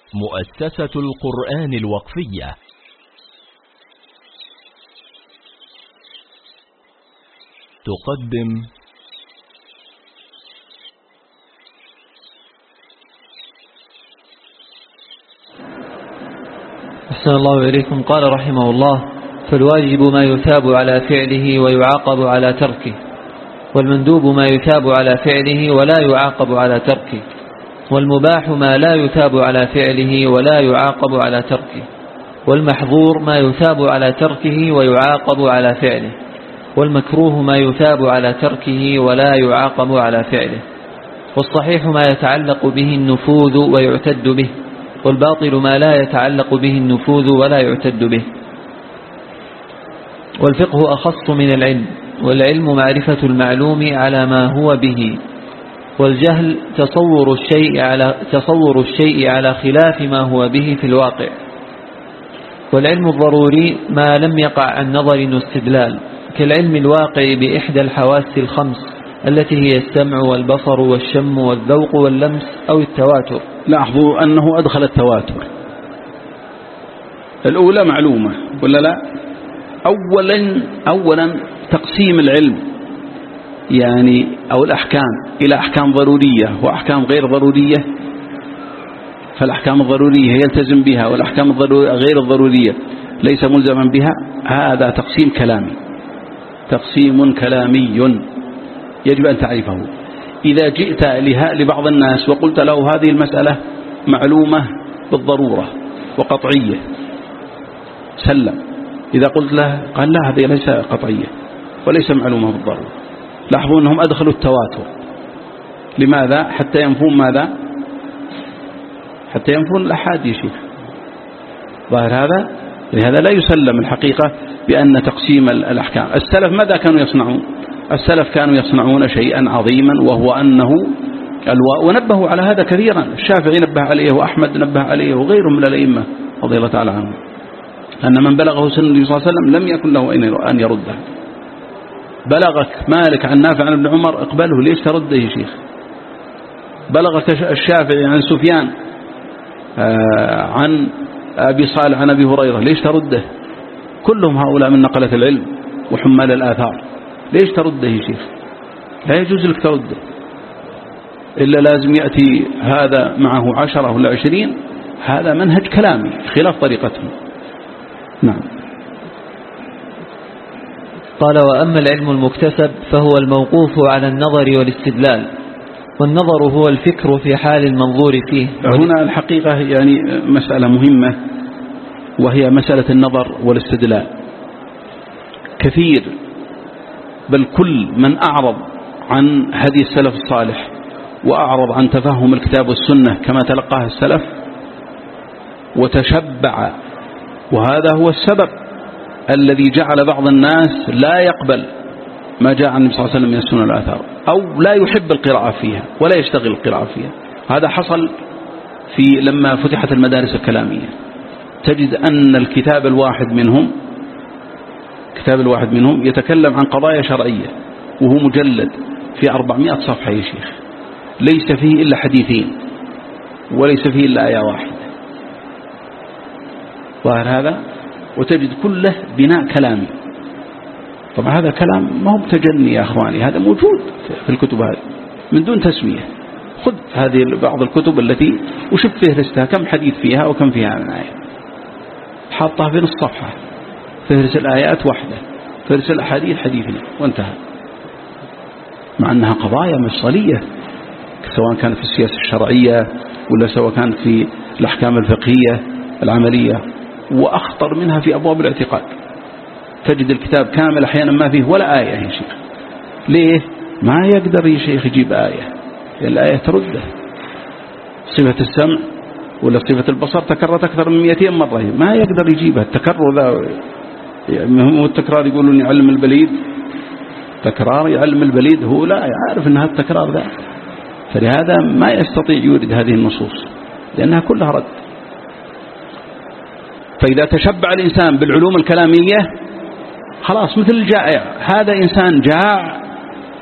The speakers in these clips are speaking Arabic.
مؤسسة القرآن الوقفية تقدم أحسن الله إليكم. قال رحمه الله: فالواجب ما يثاب على فعله ويعاقب على تركه، والمندوب ما يثاب على فعله ولا يعاقب على تركه، والمباح ما لا يثاب على فعله ولا يعاقب على تركه، والمحظور ما يثاب على تركه ويعاقب على فعله، والمكروه ما يثاب على تركه ولا يعاقب على فعله، والصحيح ما يتعلق به النفوذ ويعتد به، والباطل ما لا يتعلق به النفوذ ولا يعتد به. والفقه أخص من العلم، والعلم معرفة المعلوم على ما هو به، والجهل تصور الشيء على خلاف ما هو به في الواقع. والعلم الضروري ما لم يقع عن نظر واستدلال، كالعلم الواقع بإحدى الحواس الخمس التي هي السمع والبصر والشم والذوق واللمس أو التواتر. لاحظوا أنه أدخل التواتر. الأولى معلومة ولا لا؟ أولا تقسيم العلم يعني أو الأحكام إلى أحكام ضرورية وأحكام غير ضرورية. فالأحكام الضرورية يلتزم بها، والأحكام غير الضرورية ليس ملزما بها. هذا تقسيم كلامي، تقسيم كلامي يجب أن تعرفه. إذا جئت لبعض الناس وقلت له هذه المسألة معلومة بالضرورة وقطعية سلم. إذا قلت له قال لا، هذه ليس قطعية وليس معلومة بالضرورة. لاحظوا أنهم أدخلوا التواتر. لماذا؟ حتى ينفون ماذا؟ حتى ينفون الأحاديث. ظاهر هذا؟ لهذا لا يسلم الحقيقة بأن تقسيم الأحكام. السلف ماذا كانوا يصنعون؟ السلف كانوا يصنعون شيئا عظيما، وهو أنه ونبهوا على هذا كثيرا. الشافعي نبه عليه، وأحمد نبه عليه، وغيرهم من الأئمة رضي الله تعالى عنهم، أن من بلغه سن النبي صلى الله عليه وسلم لم يكن له أن يرده. بلغك مالك عن نافع عن ابن عمر اقبله، ليش ترده يا شيخ؟ بلغك الشافعي عن سفيان عن أبي صالح عن أبي هريرة، ليش ترده؟ كلهم هؤلاء من نقلة العلم وحمال الآثار، ليش ترده يا شيخ؟ لا يجوز لك ترده، إلا لازم يأتي هذا معه 10 ولا 20. هذا منهج كلامي خلاف طريقتهم. نعم. قال: وأما العلم المكتسب فهو الموقوف على النظر والاستدلال، والنظر هو الفكر في حال المنظور فيه. هنا الحقيقة يعني مسألة مهمة، وهي مسألة النظر والاستدلال. كثير بل كل من أعرض عن هدي السلف الصالح وأعرض عن تفهم الكتاب والسنة كما تلقاها السلف وتشبع، وهذا هو السبب الذي جعل بعض الناس لا يقبل ما جاء عن النبي صلى الله عليه وسلم من السنة والآثار، أو لا يحب القراءة فيها ولا يشتغل القراءة فيها. هذا حصل لما فتحت المدارس الكلامية. تجد أن الكتاب الواحد منهم يتكلم عن قضايا شرعية، وهو مجلد في 400 صفحة يا شيخ، ليس فيه إلا حديثين وليس فيه إلا آية واحدة. ظاهر هذا؟ وتجد كله بناء كلامي. طبعا هذا كلام ما هو تجني يا أخواني، هذا موجود في الكتب هذه من دون تسمية. خذ هذه بعض الكتب التي وشوف فهرستها كم حديث فيها وكم فيها من آية، حاطها في نص صفحة، فهرس الآيات واحدة، فهرس الأحاديث حديثين، وانتهى. مع أنها قضايا مفصلية، سواء كانت في السياسة الشرعية ولا سواء كانت في الأحكام الفقهية العملية، وأخطر منها في أبواب الاعتقاد. تجد الكتاب كامل أحيانا ما فيه ولا آية يا شيخ. ليه؟ ما يقدر يا شيخ يجيب آية، الآية ترده. صفة السمع ولا صفة البصر تكررت أكثر من 200 مرة، ما يقدر يجيبها. التكرر ذا يعني هو التكرار، يقولون يعلم البليد، تكرار يعلم البليد، هو لا يعرف أنها التكرار ذا، فلهذا ما يستطيع يورد هذه النصوص لأنها كلها رد. فإذا تشبع الإنسان بالعلوم الكلامية خلاص مثل الجائع. هذا إنسان جاع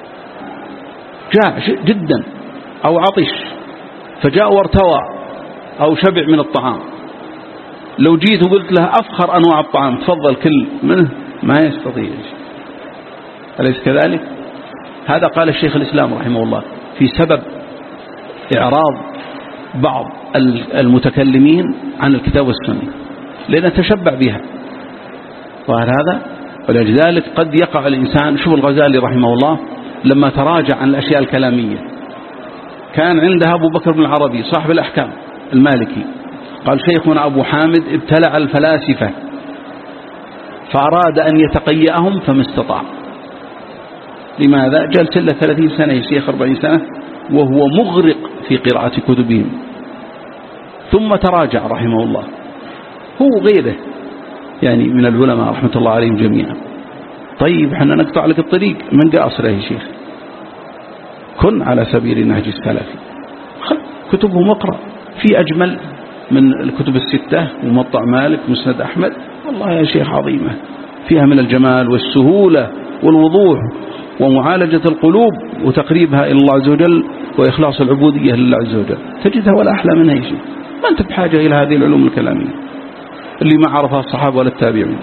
جدا أو عطش، فجاء وارتوى أو شبع من الطعام. لو جيت وقلت له أفخر أنواع الطعام تفضل كل منه ما يستطيع، أليس كذلك؟ هذا قال الشيخ الإسلام رحمه الله في سبب إعراض بعض المتكلمين عن الكتاب والسنة، لأنه تشبع بها. وهذا ولذلك قد يقع الإنسان. شوف الغزالي رحمه الله لما تراجع عن الأشياء الكلامية، كان عندها أبو بكر بن العربي صاحب الأحكام المالكي، قال شيخنا أبو حامد ابتلع الفلاسفة فأراد أن يتقيأهم فما استطاع. لماذا؟ جلس له 30 سنة يا شيخ 40 سنة وهو مغرق في قراءة كتبهم، ثم تراجع رحمه الله هو غيره يعني من العلماء رحمة الله عليهم جميعا. طيب احنا نقطع لك الطريق من قاصره يا شيخ، كن على سبيل النهج السلفي، خذ كتبهم واقرأ. في أجمل من الكتب الستة وموطأ مالك مسند أحمد، والله يا شيخ عظيمة، فيها من الجمال والسهولة والوضوح ومعالجة القلوب وتقريبها إلى الله عز وجل وإخلاص العبودية لله عز وجل، تجدها ولا أحلى منها يا شيخ. ما أنت بحاجة إلى هذه العلوم الكلامية اللي ما عرفها الصحابة ولا التابعين.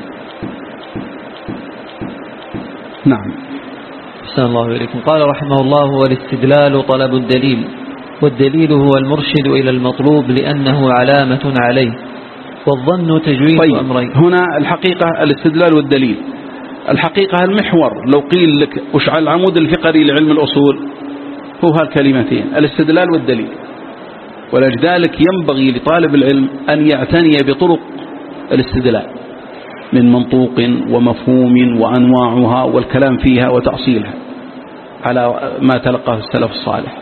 نعم. أحسن الله إليكم. قال رحمه الله: والاستدلال طلب الدليل، والدليل هو المرشد إلى المطلوب لأنه علامة عليه، والظن تجويد أمرين. هنا الحقيقة الاستدلال والدليل، الحقيقة المحور لو قيل لك وش العمود الفقري لعلم الأصول هو هالكلمتين الاستدلال والدليل. ولذلك ينبغي لطالب العلم أن يعتني بطرق الاستدلال من منطوق ومفهوم وأنواعها والكلام فيها وتأصيلها على ما تلقاه السلف الصالح،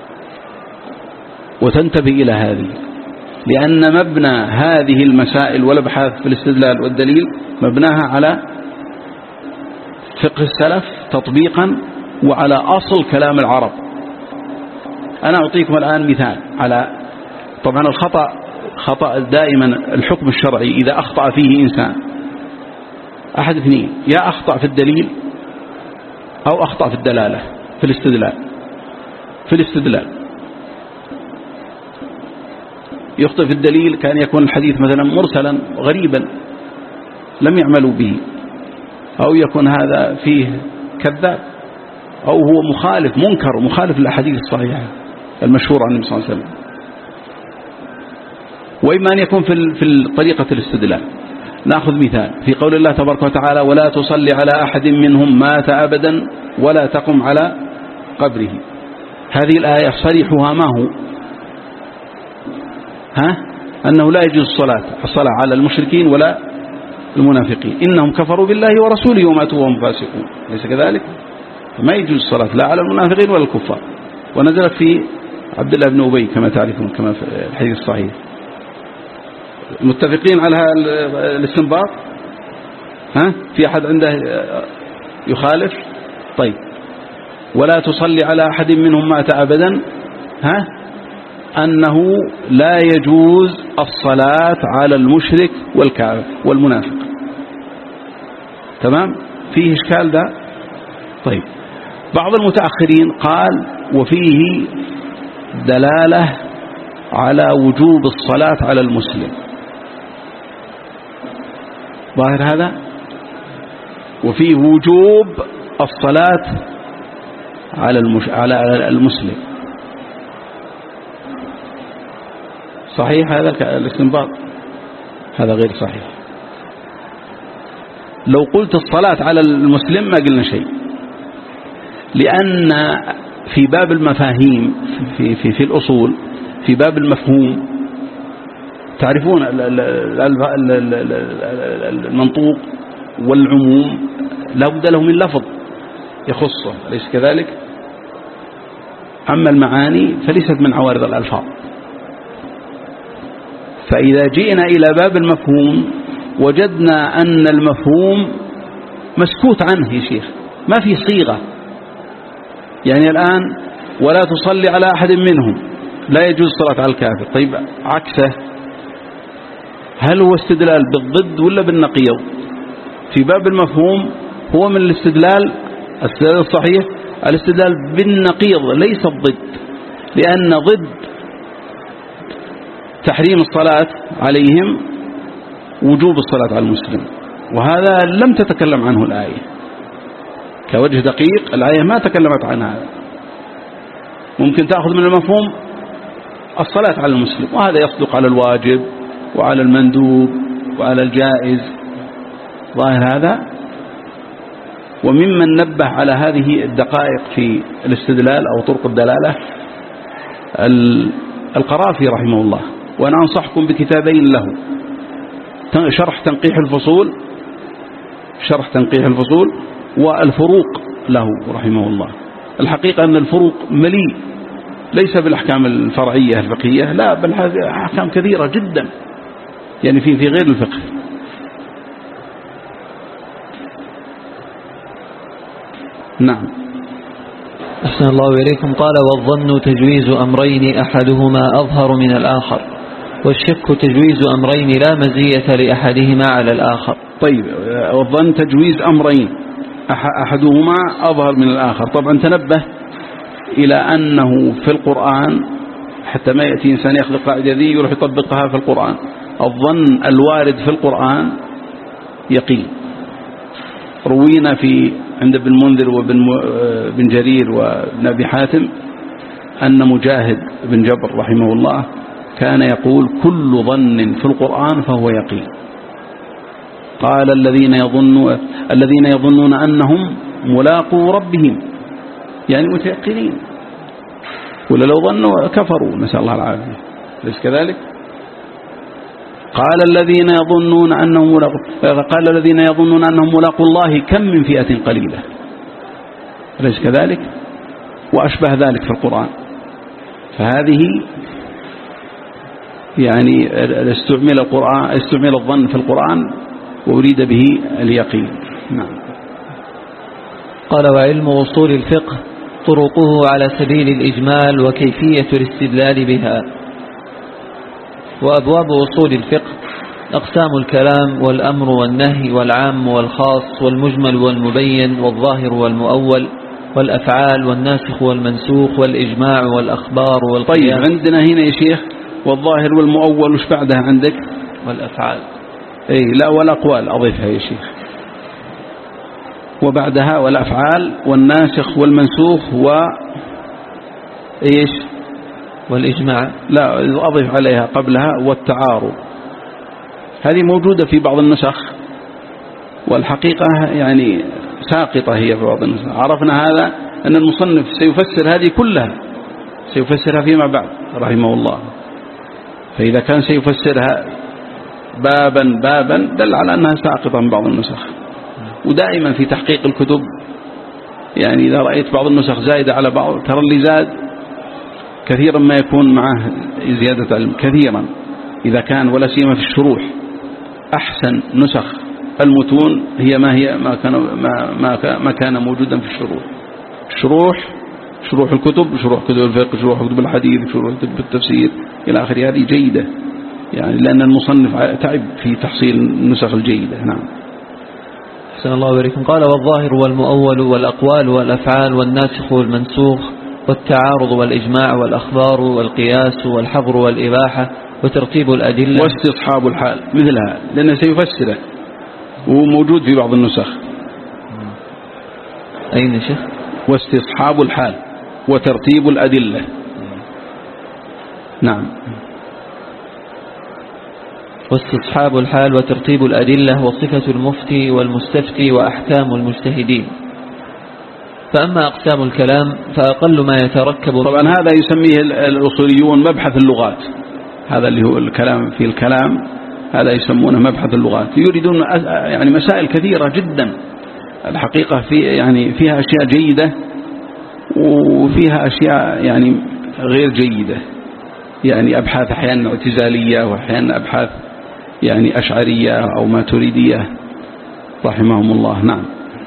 وتنتبه إلى هذه، لأن مبنى هذه المسائل والابحاث في الاستدلال والدليل مبناها على فقه السلف تطبيقا وعلى أصل كلام العرب. أنا أعطيكم الآن مثال على طبعا خطأ دائما الحكم الشرعي إذا أخطأ فيه إنسان أحد اثنين: يا أخطأ في الدليل أو أخطأ في الدلالة في الاستدلال. يخطئ في الدليل كان يكون الحديث مثلا مرسلا غريبا لم يعملوا به، أو يكون هذا فيه كذاب، أو هو مخالف منكر مخالف للأحاديث الصحيحة المشهورة عن النبي صلى الله عليه وسلم. وإما أن يكون في طريقة الاستدلال. نأخذ مثال في قول الله تبارك وتعالى: ولا تصلي على أحد منهم مات أبدا ولا تقم على قبره. هذه الآية صريحها ما هو؟ أنه لا يجوز الصلاة على المشركين ولا المنافقين، إنهم كفروا بالله ورسوله وماتوا وهم فاسقون، ليس كذلك؟ ما يجوز الصلاة لا على المنافقين ولا الكفار. ونزلت في عبد الله بن أبي كما تعرفون كما في الحديث الصحيح. متفقين على الاستنباط؟ في أحد عنده يخالف؟ طيب، ولا تصلي على أحد منهم مات أبدا، أنه لا يجوز الصلاة على المشرك والكافر والمنافق. تمام؟ فيه إشكال ده؟ طيب، بعض المتأخرين قال وفيه دلالة على وجوب الصلاة على المسلم. ظاهر هذا؟ وفيه وجوب الصلاة على المسلم. صحيح هذا الاستنباط؟ هذا غير صحيح. لو قلت الصلاة على المسلم ما قلنا شيء، لأن في باب المفاهيم في الأصول في باب المفهوم تعرفون المنطوق والعموم لا بد له من لفظ يخصه، أليس كذلك؟ أما المعاني فليست من عوارض الألفاظ. فإذا جئنا إلى باب المفهوم وجدنا أن المفهوم مسكوت عنه يا شيخ، ما في صيغة. يعني الآن ولا تصلي على أحد منهم لا يجوز الصلاة على الكافر. طيب عكسه، هل هو استدلال بالضد ولا بالنقيض؟ في باب المفهوم هو من الاستدلال الصحيح الاستدلال بالنقيض ليس الضد، لأن ضد تحريم الصلاة عليهم وجوب الصلاة على المسلم، وهذا لم تتكلم عنه الآية كوجه دقيق. الآية ما تكلمت عن هذا. ممكن تأخذ من المفهوم الصلاة على المسلم، وهذا يصدق على الواجب وعلى المندوب وعلى الجائز، ظاهر هذا. وممن نبه على هذه الدقائق في الاستدلال أو طرق الدلالة القرافي رحمه الله، وأنا أنصحكم بكتابين له: شرح تنقيح الفصول والفروق له رحمه الله. الحقيقة أن الفروق مليء ليس بالأحكام الفرعية الفقهية، لا، بل هذه أحكام كثيرة جدا يعني في غير الفقه. نعم. أحسن الله إليكم. قال: والظن تجويز أمرين أحدهما أظهر من الآخر، والشك تجويز أمرين لا مزية لأحدهما على الآخر. طيب، والظن تجويز أمرين أحدهما أظهر من الآخر. طبعا تنبه إلى أنه في القرآن حتى ما يأتي إنسان يأخذ القاعدة ذي يروح يطبقها في القرآن. الظن الوارد في القرآن يقين. روينا عند ابن المنذر وابن جرير وابن أبي حاتم أن مجاهد بن جبر رحمه الله كان يقول: كل ظن في القرآن فهو يقين. قال: الذين يظنون أنهم ملاقوا ربهم، يعني متيقنين، ولا لو ظنوا كفروا، نسأل الله العافية، ليس كذلك؟ قال: الذين يظنون أنهم ملاقوا الله كم من فئة قليلة، ليس كذلك؟ وأشبه ذلك في القرآن. فهذه يعني استعمل الظن في القرآن وأريد به اليقين. نعم. قال: وعلم أصول الفقه طرقه على سبيل الإجمال وكيفية الاستدلال بها. وأبواب أصول الفقه أقسام الكلام والأمر والنهي والعام والخاص والمجمل والمبين والظاهر والمؤول والأفعال والناسخ والمنسوخ والإجماع والأخبار والقياس. طيب، عندنا هنا يا شيخ والظاهر والمؤول، وش بعدها عندك؟ والأفعال. لا، والأقوال أضيفها يا شيخ، وبعدها والأفعال والناسخ والمنسوخ والإجماع. لا، أضيف عليها قبلها والتعارض. هذه موجودة في بعض النسخ، والحقيقة يعني ساقطة هي في بعض النسخ. عرفنا هذا أن المصنف سيفسر هذه كلها، سيفسرها فيما بعد رحمه الله. فإذا كان سيفسرها بابا دل على أنها ساقطة من بعض النسخ. ودائما في تحقيق الكتب يعني إذا رأيت بعض النسخ زائدة على بعض، ترى اللي زاد كثيرا ما يكون معه زيادة علم كثيرا، إذا كان ولا سيما في الشروح. أحسن نسخ المتون هي ما كان موجودا في شروح الكتب، شروح كتب الفقه، شروح كتب الحديث، شروح كتب التفسير إلى آخر. هذه جيدة يعني، لأن المصنف تعب في تحصيل النسخ الجيدة. نعم. أحسن الله إليكم. قال: والظاهر والمؤول والأقوال والأفعال والناسخ والمنسوخ والتعارض والإجماع والأخبار والقياس والحظر والإباحة وترتيب الأدلة واستصحاب الحال، مثلها لأنه سيفسره وموجود في بعض النسخ. أين شيخ؟ واستصحاب الحال وترتيب الأدلة. نعم. واستصحاب الحال وترتيب الأدلة وصفة المفتي والمستفتي وأحكام المجتهدين. فأما أقسام الكلام فأقل ما يتركب. طبعا هذا يسميه الأصوليون مبحث اللغات، هذا اللي هو الكلام في الكلام، هذا يسمونه مبحث اللغات. يريدون يعني مسائل كثيرة جدا الحقيقة، فيها أشياء جيدة وفيها أشياء يعني غير جيدة، يعني أبحاث أحيانا اعتزالية وأحيانا أبحاث يعني أشعرية أو ماتريدية رحمهم الله. نعم.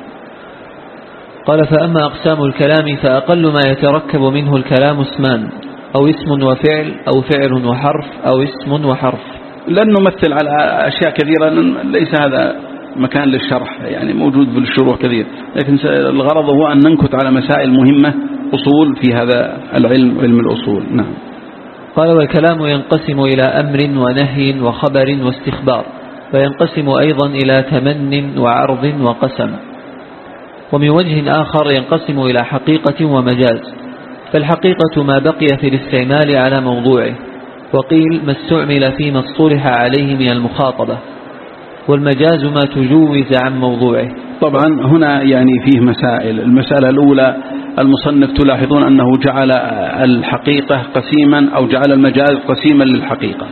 قال: فأما أقسام الكلام فأقل ما يتركب منه الكلام اسمان أو اسم وفعل أو فعل وحرف أو اسم وحرف. لن نمثل على أشياء كثيرة، ليس هذا مكان للشرح، يعني موجود في الشروح كثير، لكن الغرض هو أن ننكت على مسائل مهمة أصول في هذا العلم، علم الأصول. نعم. قال: والكلام ينقسم إلى أمر ونهي وخبر واستخبار، وينقسم أيضا إلى تمن وعرض وقسم. ومن وجه آخر ينقسم إلى حقيقة ومجاز، فالحقيقة ما بقي في الاستعمال على موضوعه، وقيل ما استعمل فيما اصطلح عليه من المخاطبة، والمجاز ما تجوز عن موضوعه. طبعا هنا يعني فيه مسائل. المسألة الأولى، المصنف تلاحظون أنه جعل الحقيقة قسيما أو جعل المجاز قسيما للحقيقة،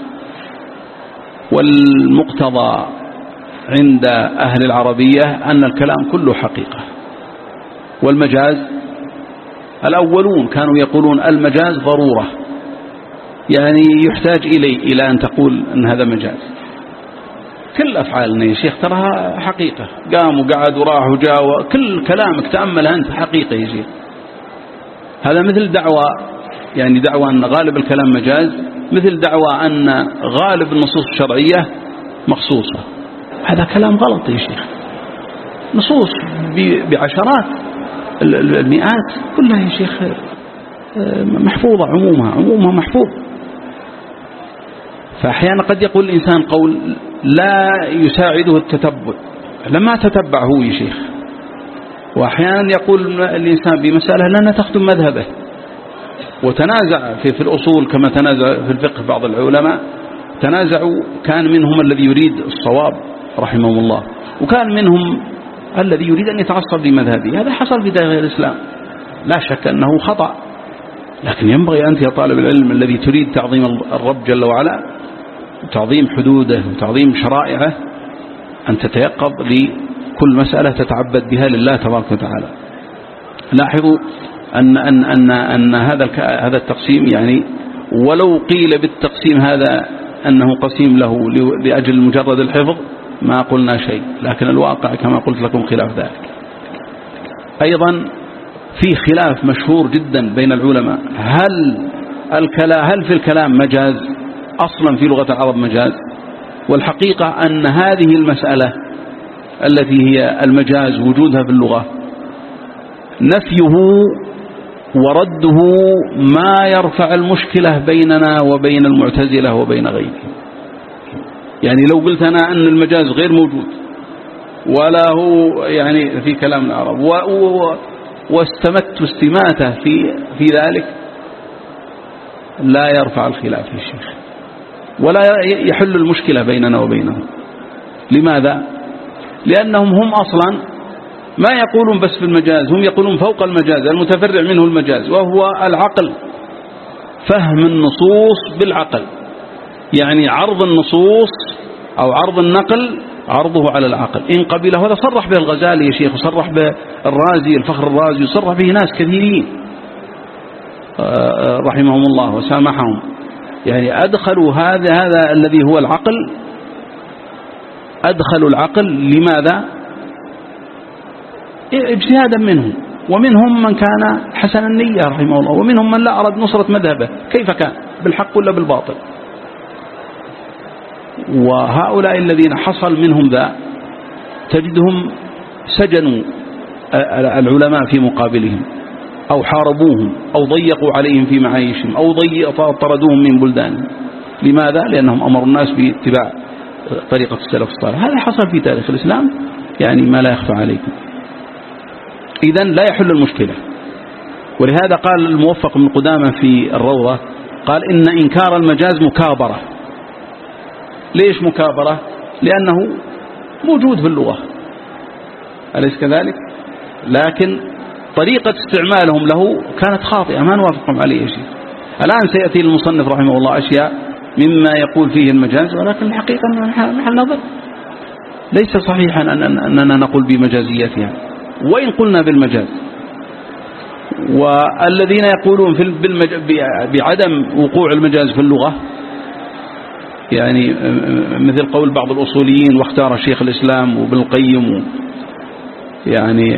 والمقتضى عند أهل العربية أن الكلام كله حقيقة. والمجاز الأولون كانوا يقولون المجاز ضرورة، يعني يحتاج إلى أن تقول أن هذا مجاز. كل أفعالنا يا شيخ تراها حقيقة، قام وقعد وراح وجاء، كل كلامك تأمل أنت حقيقة يا شيخ. هذا مثل دعوة، يعني دعوة أن غالب الكلام مجاز، مثل دعوة أن غالب النصوص الشرعية مخصوصة. هذا كلام غلط يا شيخ. نصوص بعشرات المئات كلها يا شيخ محفوظة، عمومها محفوظ. فأحيانا قد يقول الإنسان قول لا يساعده التتبع، لما تتبع هو يا شيخ. وأحيانا يقول الإنسان بمسألة لأنها تخدم مذهبه، وتنازع في الأصول كما تنازع في الفقه. بعض العلماء تنازعوا، كان منهم الذي يريد الصواب رحمه الله، وكان منهم الذي يريد أن يتعصب لمذهبه. هذا حصل في داخل الإسلام، لا شك أنه خطأ، لكن ينبغي أنت يا طالب العلم الذي تريد تعظيم الرب جل وعلا، تعظيم حدوده وتعظيم شرائعه، أن تتيقظ لكل مسألة تتعبد بها لله تبارك وتعالى. لاحظوا أن هذا التقسيم، يعني ولو قيل بالتقسيم هذا أنه قسيم له لأجل مجرد الحفظ ما قلنا شيء، لكن الواقع كما قلت لكم خلاف ذلك. أيضا في خلاف مشهور جدا بين العلماء، هل في الكلام مجاز أصلا في لغة العرب مجاز؟ والحقيقة أن هذه المسألة التي هي المجاز وجودها في اللغة، نفيه ورده ما يرفع المشكلة بيننا وبين المعتزلة وبين غيرهم. يعني لو قلت أنا أن المجاز غير موجود ولا هو يعني في كلام العرب واستمت استماته في ذلك، لا يرفع الخلاف يا شيخ، ولا يحل المشكلة بيننا وبينهم. لماذا؟ لأنهم هم أصلا ما يقولون بس في المجاز، هم يقولون فوق المجاز المتفرع منه المجاز، وهو العقل، فهم النصوص بالعقل. يعني عرض النصوص أو عرض النقل عرضه على العقل إن قبله. هذا صرح به الغزالي يا شيخ، وصرح به الرازي، الفخر الرازي، وصرح به ناس كثيرين رحمهم الله وسامحهم. يعني أدخلوا هذا الذي هو العقل، أدخلوا العقل. لماذا؟ اجتهادا منهم، ومنهم من كان حسن النية رحمه الله، ومنهم من لا أراد نصرة مذهبه كيف كان، بالحق ولا بالباطل. وهؤلاء الذين حصل منهم ذا تجدهم سجنوا العلماء في مقابلهم، أو حاربوهم، أو ضيقوا عليهم في معايشهم، أو طردوهم من بلدانهم. لماذا؟ لأنهم أمروا الناس باتباع طريقة السلف الصالح. هذا حصل في تاريخ الإسلام، يعني ما لا يخفى عليكم. إذن لا يحل المشكلة. ولهذا قال الموفق بن قدامة في الروضة، قال إن إنكار المجاز مكابرة. ليش مكابرة؟ لأنه موجود في اللغة، أليس كذلك؟ لكن طريقة استعمالهم له كانت خاطئة، ما نوافقهم عليه شيء. الآن سيأتي المصنف رحمه الله أشياء مما يقول فيه المجاز، ولكن الحقيقة محل نظر. ليس صحيحا أننا نقول بمجازيتها وإن قلنا بالمجاز. والذين يقولون بعدم وقوع المجاز في اللغة، يعني مثل قول بعض الأصوليين واختار شيخ الإسلام وابن القيم، يعني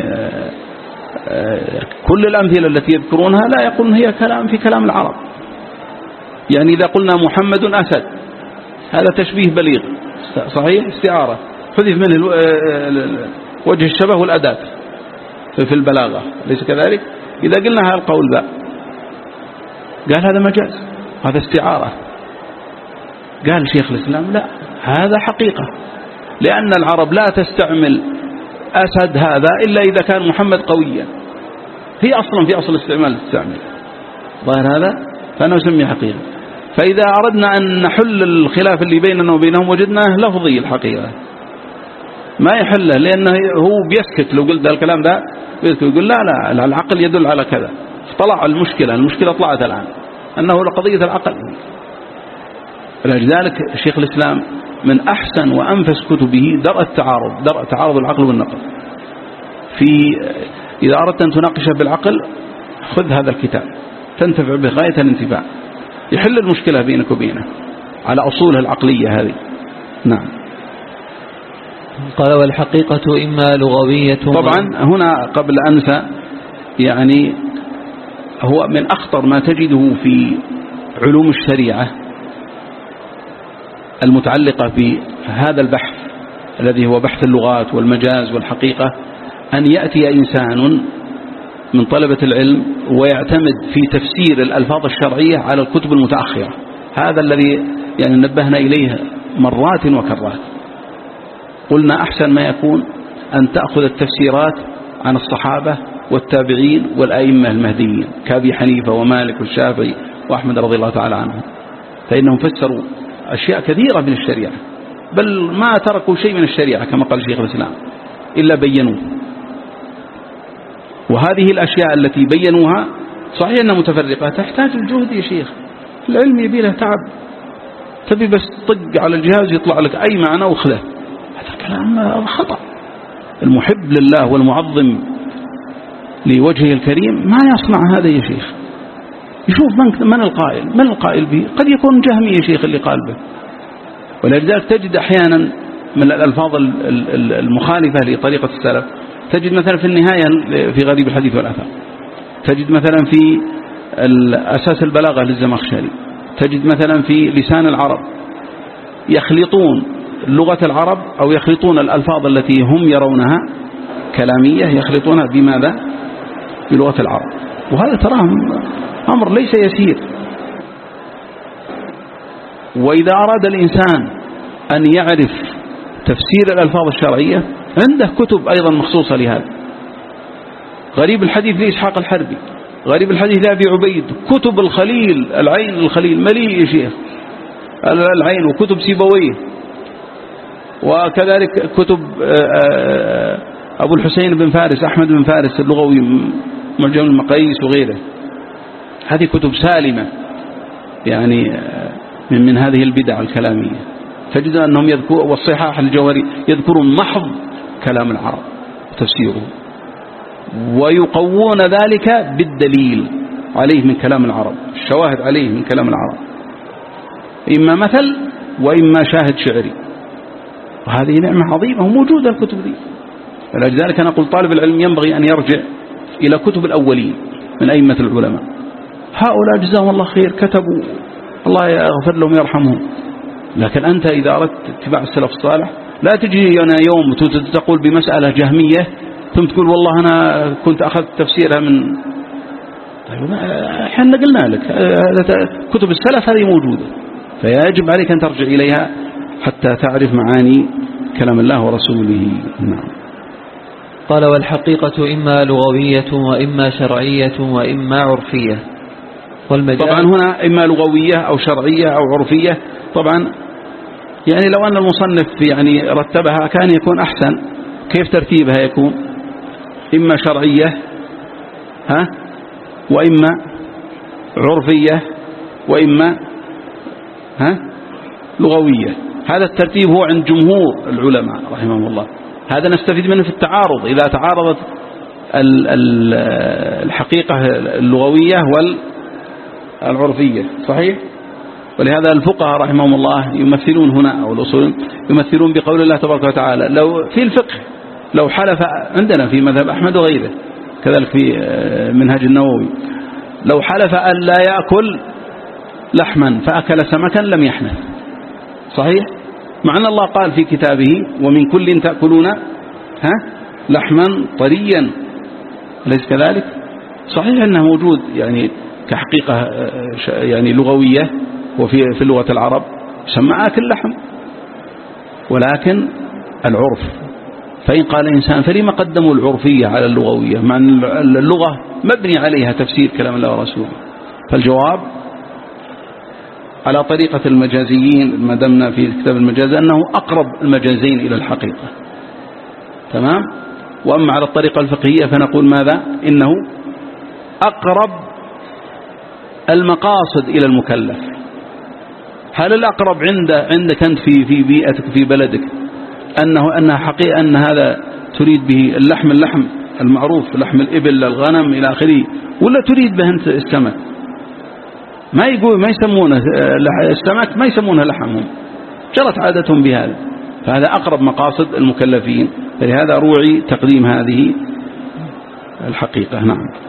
كل الأمثلة التي يذكرونها لا يقولون هي كلام في كلام العرب. يعني إذا قلنا محمد أسد، هذا تشبيه بليغ صحيح، استعارة حذف منه وجه الشبه والأداة في البلاغة، ليس كذلك؟ إذا قلنا هذا القول ذا، قال هذا مجاز. هذا استعارة. قال شيخ الإسلام لا، هذا حقيقة، لأن العرب لا تستعمل أسد هذا إلا إذا كان محمد قويا، هي أصلا في أصل استعمال تستعمل ظاهر هذا، فأنا أسميه حقيقة. فإذا أردنا أن نحل الخلاف اللي بيننا وبينهم وجدناه لفظي الحقيقة ما يحله، لأنه هو بيسكت لو قلت الكلام ده يقول لا لا العقل يدل على كذا، طلع المشكلة طلعت الآن أنه لقضية العقل. لذلك شيخ الإسلام من أحسن وأنفس كتبه درء تعارض العقل والنقل. إذا أردت أن تناقشه بالعقل خذ هذا الكتاب تنتفع بغاية الانتفاع، يحل المشكلة بينك وبينه على أصولها العقلية هذه. نعم. قال والحقيقة إما لغوية. طبعا هنا قبل أنسى، يعني هو من أخطر ما تجده في علوم الشريعة المتعلقة بهذا البحث الذي هو بحث اللغات والمجاز والحقيقة، أن يأتي إنسان من طلبة العلم ويعتمد في تفسير الألفاظ الشرعية على الكتب المتأخرة. هذا الذي يعني نبهنا إليه مرات وكرات. قلنا أحسن ما يكون أن تأخذ التفسيرات عن الصحابة والتابعين والأئمة المهديين كأبي حنيفة ومالك والشافعي وأحمد رضي الله تعالى عنهم، فإنهم فسروا أشياء كثيرة من الشريعة، بل ما تركوا شيء من الشريعة كما قال شيخ الإسلام إلا بينوه. وهذه الأشياء التي بينوها صحيح أنها متفرقة، تحتاج الجهد يا شيخ، العلم يبي له تعب، تبي بس طق على الجهاز يطلع لك أي معنى وخذه، هذا كلام خطأ. المحب لله والمعظم لوجهه الكريم ما يصنع هذا يا شيخ. يشوف من القائل به، قد يكون جهمي يا شيخ اللي قال به. ولذلك تجد أحيانا من الألفاظ المخالفة لطريقة السلف، تجد مثلا في النهاية في غريب الحديث والآثار، تجد مثلا في أساس البلاغة للزمخشري، تجد مثلا في لسان العرب يخلطون لغة العرب أو يخلطون الألفاظ التي هم يرونها كلامية يخلطونها بماذا؟ بلغة العرب. وهذا تراه أمر ليس يسير. وإذا أراد الإنسان أن يعرف تفسير الألفاظ الشرعية عنده كتب أيضا مخصوصة لهذا. غريب الحديث لإسحاق الحربي، غريب الحديث لأبي عبيد، كتب الخليل، العين الخليل مليء يا شيخ العين، وكتب سيبويه، وكذلك كتب أبو الحسين بن فارس أحمد بن فارس اللغوي معجم المقاييس وغيره. هذه كتب سالمة يعني من هذه البدع الكلامية. تجد أنهم يذكرون والصحاح الجوهري يذكرون محض كلام العرب وتفسيره، ويقوون ذلك بالدليل عليه من كلام العرب، الشواهد عليه من كلام العرب، إما مثل وإما شاهد شعري. وهذه نعمة عظيمة وموجودة الكتب دي. ولذلك أنا أقول طالب العلم ينبغي أن يرجع إلى كتب الأولين من أئمة العلماء. هؤلاء جزاهم الله خير كتبوا، الله يغفر لهم ويرحمهم. لكن أنت إذا أردت اتباع السلف الصالح لا تجي أنا يوم تقول بمسألة جهمية ثم تقول والله أنا كنت أخذت تفسيرها من، طيب احنا قلنا لك كتب السلف هذه موجودة، فيجب عليك أن ترجع إليها حتى تعرف معاني كلام الله ورسوله. نعم. قال والحقيقة إما لغوية وإما شرعية وإما عرفية. طبعا هنا إما لغوية أو شرعية أو عرفية. طبعا يعني لو أن المصنف يعني رتبها كان يكون أحسن. كيف ترتيبها يكون؟ إما شرعية وإما عرفية وإما لغوية. هذا الترتيب هو عند جمهور العلماء رحمهم الله. هذا نستفيد منه في التعارض، إذا تعارضت الحقيقة اللغوية والعرفية. صحيح. ولهذا الفقهاء رحمهم الله يمثلون هنا أو الأصول يمثلون بقول الله تبارك وتعالى لو في الفقه لو حلف، عندنا في مذهب أحمد وغيره كذلك في منهج النووي، لو حلف أن لا يأكل لحما فأكل سمكا لم يحنث. صحيح. مع أن الله قال في كتابه ومن كل تأكلون لحما طريا، أليس كذلك؟ صحيح أنه موجود يعني كحقيقة يعني لغوية وفي لغة العرب يسمى آكل لحم، ولكن العرف. فإن قال إنسان فلما قدموا العرفية على اللغوية مع أن اللغة مبني عليها تفسير كلام الله ورسوله؟ فالجواب على طريقة المجازيين ما دمنا في كتاب المجاز أنه أقرب المجازين إلى الحقيقة، تمام. وأما على الطريقة الفقهية فنقول ماذا؟ إنه أقرب المقاصد إلى المكلف. هل الأقرب عندك أنت في بيئتك في بلدك أنها حقيقة أن هذا تريد به اللحم المعروف، لحم الإبل الغنم إلى آخره، ولا تريد به أنت السمك؟ ما يسمونه السمك، ما يسمونه لحمهم، جرت عادتهم بهذا. فهذا أقرب مقاصد المكلفين، فلهذا روعي تقديم هذه الحقيقة. نعم.